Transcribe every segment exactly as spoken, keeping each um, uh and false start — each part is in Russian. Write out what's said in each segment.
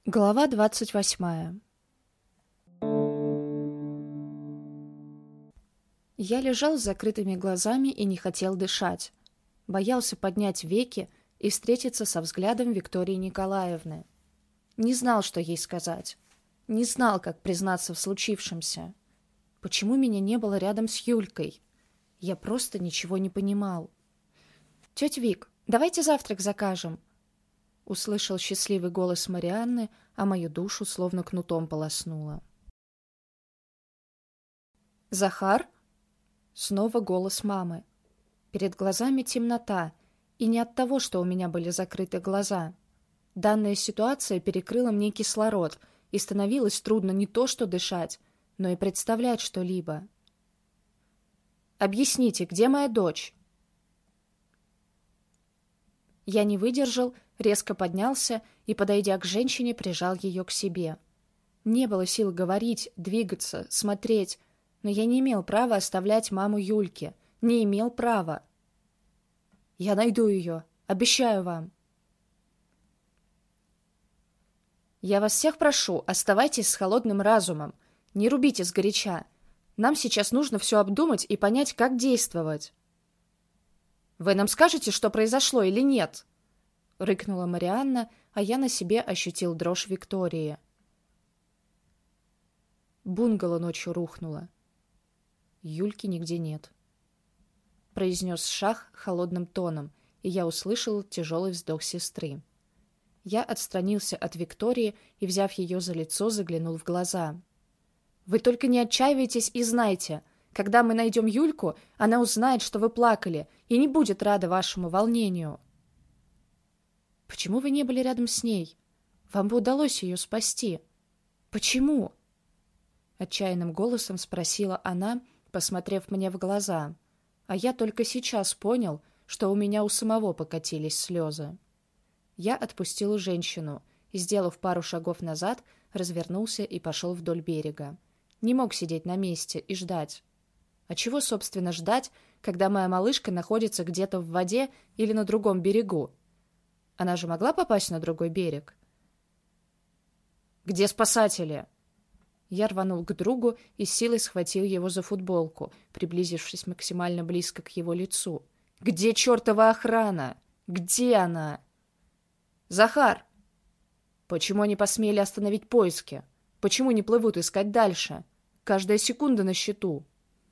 Глава двадцать восьмая. Я лежал с закрытыми глазами и не хотел дышать. Боялся поднять веки и встретиться со взглядом Виктории Николаевны. Не знал, что ей сказать. Не знал, как признаться в случившемся. Почему меня не было рядом с Юлькой? Я просто ничего не понимал. «Тетя Вик, давайте завтрак закажем», — услышал счастливый голос Марианны, а мою душу словно кнутом полоснуло. «Захар?» Снова голос мамы. Перед глазами темнота, и не от того, что у меня были закрыты глаза. Данная ситуация перекрыла мне кислород, и становилось трудно не то что дышать, но и представлять что-либо. «Объясните, где моя дочь?» Я не выдержал, резко поднялся и, подойдя к женщине, прижал ее к себе. Не было сил говорить, двигаться, смотреть, но я не имел права оставлять маму Юльке. Не имел права. «Я найду ее, обещаю вам». «Я вас всех прошу, оставайтесь с холодным разумом. Не рубите сгоряча. Нам сейчас нужно все обдумать и понять, как действовать». «Вы нам скажете, что произошло или нет?» — рыкнула Марианна, а я на себе ощутил дрожь Виктории. Бунгало ночью рухнуло. Юльки нигде нет. Произнес Шах холодным тоном, и я услышал тяжелый вздох сестры. Я отстранился от Виктории и, взяв ее за лицо, заглянул в глаза. «Вы только не отчаивайтесь и знайте, когда мы найдем Юльку, она узнает, что вы плакали, и не будет рада вашему волнению». «Почему вы не были рядом с ней? Вам бы удалось ее спасти. Почему?» Отчаянным голосом спросила она, посмотрев мне в глаза, а я только сейчас понял, что у меня у самого покатились слезы. Я отпустил женщину и, сделав пару шагов назад, развернулся и пошел вдоль берега. Не мог сидеть на месте и ждать. А чего, собственно, ждать, когда моя малышка находится где-то в воде или на другом берегу? Она же могла попасть на другой берег. «Где спасатели?» Я рванул к другу и с силой схватил его за футболку, приблизившись максимально близко к его лицу. «Где чертова охрана? Где она?» «Захар! Почему они посмели остановить поиски? Почему не плывут искать дальше? Каждая секунда на счету».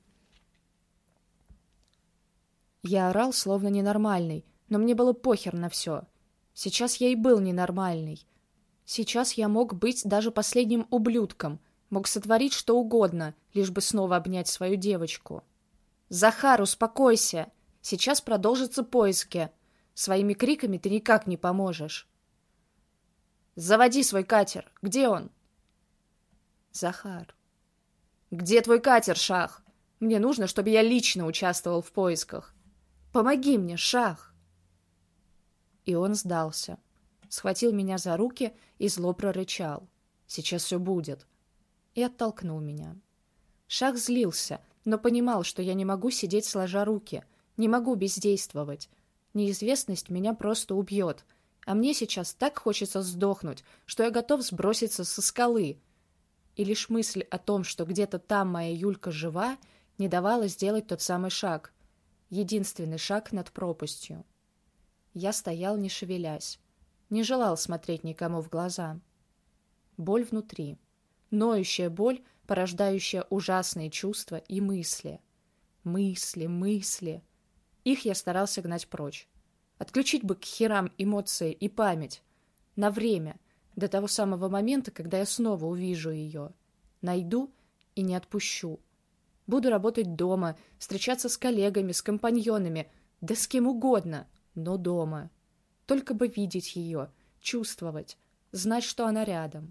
Я орал, словно ненормальный, но мне было похер на все. Сейчас я и был ненормальный. Сейчас я мог быть даже последним ублюдком, мог сотворить что угодно, лишь бы снова обнять свою девочку. «Захар, успокойся! Сейчас продолжатся поиски. Своими криками ты никак не поможешь». «Заводи свой катер. Где он?» «Захар». «Где твой катер, Шах? Мне нужно, чтобы я лично участвовал в поисках. Помоги мне, Шах!» И он сдался. Схватил меня за руки и зло прорычал. «Сейчас все будет». И оттолкнул меня. Шах злился, но понимал, что я не могу сидеть сложа руки, не могу бездействовать. Неизвестность меня просто убьет, а мне сейчас так хочется сдохнуть, что я готов сброситься со скалы. И лишь мысль о том, что где-то там моя Юлька жива, не давала сделать тот самый шаг. Единственный шаг над пропастью. Я стоял, не шевелясь. Не желал смотреть никому в глаза. Боль внутри. Ноющая боль, порождающая ужасные чувства и мысли. Мысли, мысли. Их я старался гнать прочь. Отключить бы к херам эмоции и память. На время, до того самого момента, когда я снова увижу ее. Найду и не отпущу. Буду работать дома, встречаться с коллегами, с компаньонами, да с кем угодно, но дома. Только бы видеть ее, чувствовать, знать, что она рядом.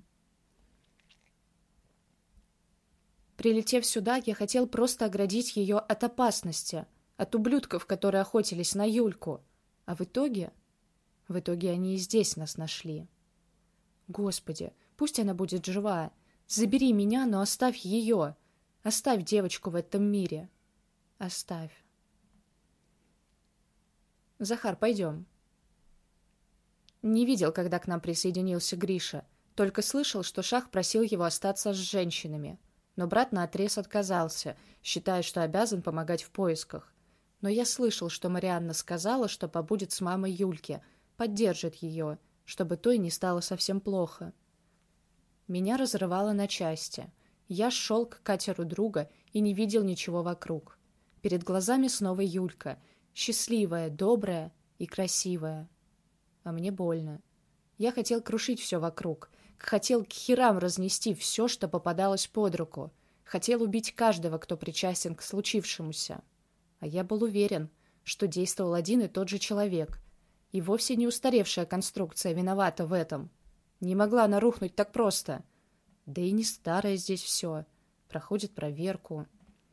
Прилетев сюда, я хотел просто оградить ее от опасности, от ублюдков, которые охотились на Юльку. А в итоге... В итоге они и здесь нас нашли. Господи, пусть она будет жива. Забери меня, но оставь ее. Оставь девочку в этом мире. Оставь. Захар, пойдем. Не видел, когда к нам присоединился Гриша. Только слышал, что Шах просил его остаться с женщинами. Но брат наотрез отказался, считая, что обязан помогать в поисках. Но я слышал, что Марианна сказала, что побудет с мамой Юльки, поддержит ее, чтобы той не стало совсем плохо. Меня разрывало на части. Я шел к катеру друга и не видел ничего вокруг. Перед глазами снова Юлька, счастливая, добрая и красивая. А мне больно. Я хотел крушить все вокруг, хотел к херам разнести все, что попадалось под руку, хотел убить каждого, кто причастен к случившемуся. А я был уверен, что действовал один и тот же человек, и вовсе не устаревшая конструкция виновата в этом. Не могла она рухнуть так просто. Да и не старое здесь все. Проходит проверку.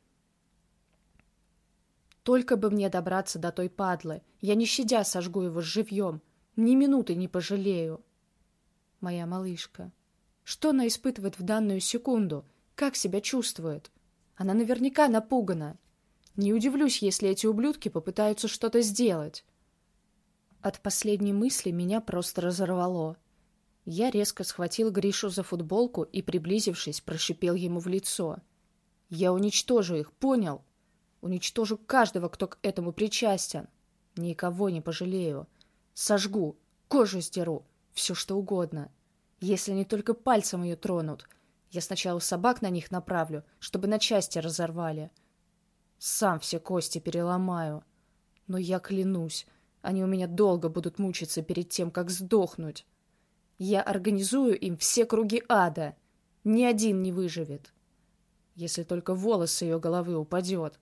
Только бы мне добраться до той падлы. Я не щадя сожгу его живьем. Ни минуты не пожалею. Моя малышка. Что она испытывает в данную секунду? Как себя чувствует? Она наверняка напугана. Не удивлюсь, если эти ублюдки попытаются что-то сделать. От последней мысли меня просто разорвало. Я резко схватил Гришу за футболку и, приблизившись, прошипел ему в лицо. Я уничтожу их, понял? Уничтожу каждого, кто к этому причастен. Никого не пожалею. Сожгу, кожу сдеру, все что угодно. Если они только пальцем ее тронут, я сначала собак на них направлю, чтобы на части разорвали. Сам все кости переломаю. Но я клянусь, они у меня долго будут мучиться перед тем, как сдохнуть. Я организую им все круги ада. Ни один не выживет. Если только волос с ее головы упадет.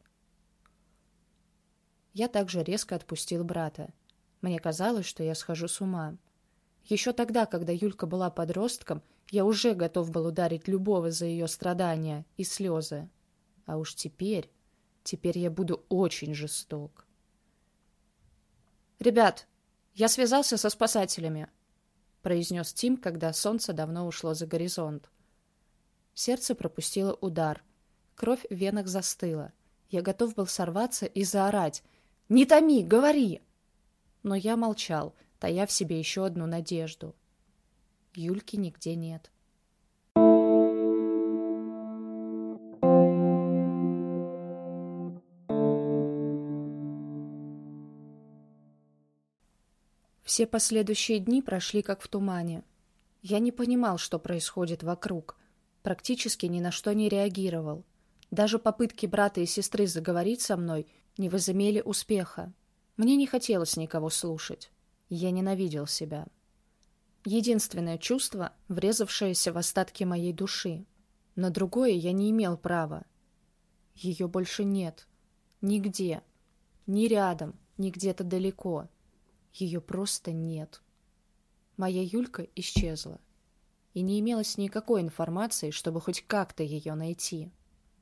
Я также резко отпустил брата. Мне казалось, что я схожу с ума. Еще тогда, когда Юлька была подростком, я уже готов был ударить любого за ее страдания и слезы. А уж теперь, теперь я буду очень жесток. «Ребят, я связался со спасателями», — произнес Тим, когда солнце давно ушло за горизонт. Сердце пропустило удар. Кровь в венах застыла. Я готов был сорваться и заорать: «Не томи, говори!» Но я молчал, тая в себе еще одну надежду. Юльки нигде нет. Все последующие дни прошли как в тумане. Я не понимал, что происходит вокруг. Практически ни на что не реагировал. Даже попытки брата и сестры заговорить со мной не возымели успеха. Мне не хотелось никого слушать. Я ненавидел себя. Единственное чувство, врезавшееся в остатки моей души. На другое я не имел права. Ее больше нет. Нигде. Ни рядом, ни где-то далеко. Ее просто нет. Моя Юлька исчезла. И не имелось никакой информации, чтобы хоть как-то ее найти.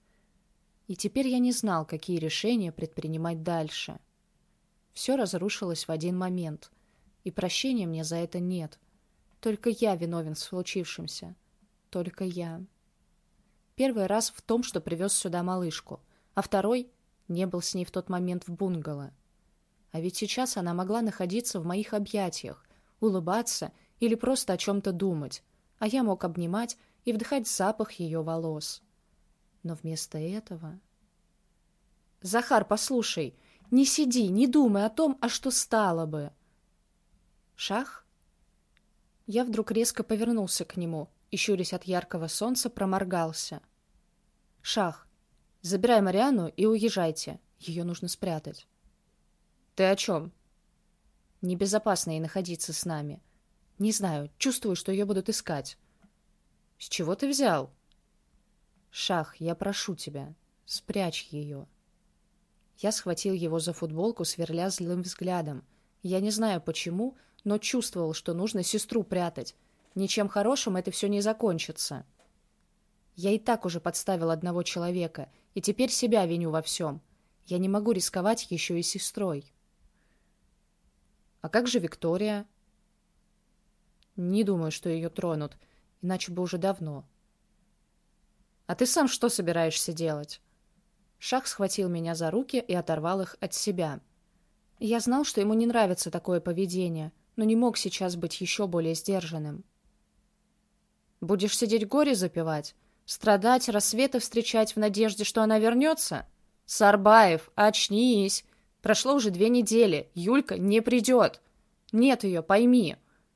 И теперь я не знал, какие решения предпринимать дальше. Все разрушилось в один момент, и прощения мне за это нет. Только я виновен в случившемся. Только я. Первый раз в том, что привез сюда малышку, а второй не был с ней в тот момент в бунгало. А ведь сейчас она могла находиться в моих объятиях, улыбаться или просто о чем-то думать, а я мог обнимать и вдыхать запах ее волос. Но вместо этого... «Захар, послушай, не сиди, не думай о том, а что стало бы». «Шах?» Я вдруг резко повернулся к нему и, щурясь от яркого солнца, проморгался. «Шах, забирай Марианну и уезжайте. Ее нужно спрятать». «Ты о чем?» «Небезопасно ей находиться с нами. Не знаю, чувствую, что ее будут искать». «С чего ты взял?» «Шах, я прошу тебя, спрячь ее». Я схватил его за футболку, сверля злым взглядом. Я не знаю почему, но чувствовал, что нужно сестру прятать. Ничем хорошим это все не закончится. Я и так уже подставил одного человека, и теперь себя виню во всем. Я не могу рисковать еще и сестрой. «А как же Виктория?» «Не думаю, что ее тронут, иначе бы уже давно». «А ты сам что собираешься делать?» Шах схватил меня за руки и оторвал их от себя. Я знал, что ему не нравится такое поведение, но не мог сейчас быть еще более сдержанным. Будешь сидеть горе запивать? Страдать, рассветы встречать в надежде, что она вернется? Сарбаев, очнись! Прошло уже две недели, Юлька не придет. Нет ее, пойми.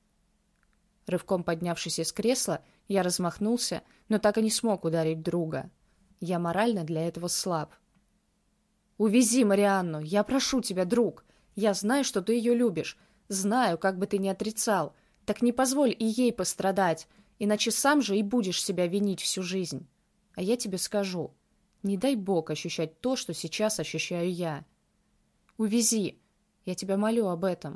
Рывком поднявшись из кресла, я размахнулся, но так и не смог ударить друга. Я морально для этого слаб. «Увези Марианну, я прошу тебя, друг. Я знаю, что ты ее любишь. Знаю, как бы ты ни отрицал. Так не позволь и ей пострадать, иначе сам же и будешь себя винить всю жизнь. А я тебе скажу, не дай Бог ощущать то, что сейчас ощущаю я. Увези, я тебя молю об этом».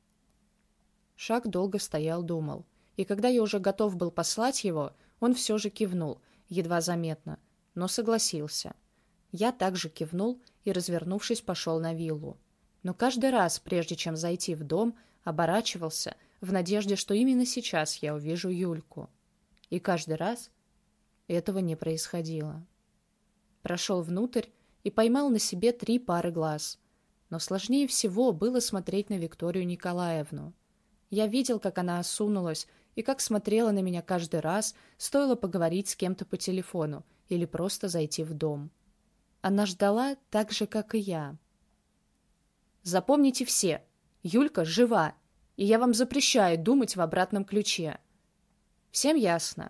Шаг долго стоял, думал. И когда я уже готов был послать его, он все же кивнул, едва заметно, но согласился. Я также кивнул и, развернувшись, пошел на виллу. Но каждый раз, прежде чем зайти в дом, оборачивался в надежде, что именно сейчас я увижу Юльку. И каждый раз этого не происходило. Прошел внутрь и поймал на себе три пары глаз. Но сложнее всего было смотреть на Викторию Николаевну. Я видел, как она осунулась и как смотрела на меня каждый раз, стоило поговорить с кем-то по телефону или просто зайти в дом. Она ждала так же, как и я. Запомните все, Юлька жива, и я вам запрещаю думать в обратном ключе. Всем ясно?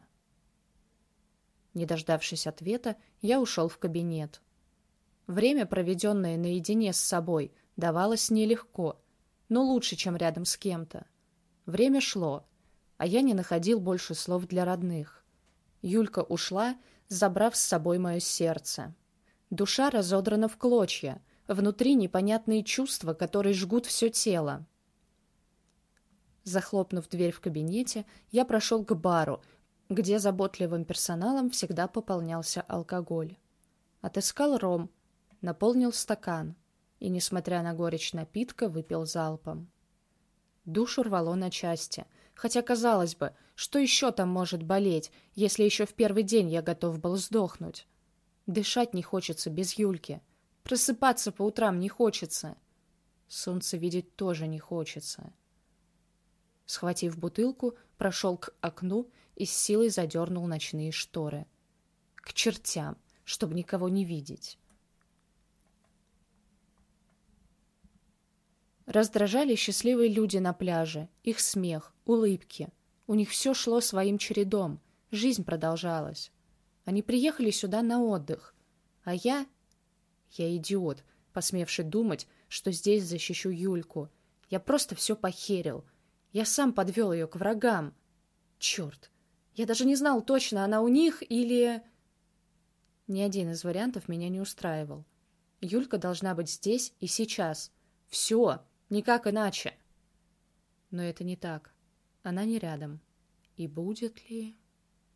Не дождавшись ответа, я ушел в кабинет. Время, проведенное наедине с собой, давалось нелегко, но лучше, чем рядом с кем-то. Время шло, а я не находил больше слов для родных. Юлька ушла, забрав с собой мое сердце. Душа разодрана в клочья, внутри непонятные чувства, которые жгут все тело. Захлопнув дверь в кабинете, я прошел к бару, где заботливым персоналом всегда пополнялся алкоголь. Отыскал ром, наполнил стакан и, несмотря на горечь напитка, выпил залпом. Душу рвало на части, хотя, казалось бы, что еще там может болеть, если еще в первый день я готов был сдохнуть. Дышать не хочется без Юльки, просыпаться по утрам не хочется, солнце видеть тоже не хочется. Схватив бутылку, прошел к окну и с силой задернул ночные шторы. К чертям, чтобы никого не видеть. Раздражали счастливые люди на пляже, их смех, улыбки. У них все шло своим чередом, жизнь продолжалась. Они приехали сюда на отдых, а я... Я идиот, посмевший думать, что здесь защищу Юльку. Я просто все похерил. Я сам подвел ее к врагам. Черт, я даже не знал точно, она у них или... Ни один из вариантов меня не устраивал. Юлька должна быть здесь и сейчас. Все. Никак иначе. Но это не так. Она не рядом. И будет ли...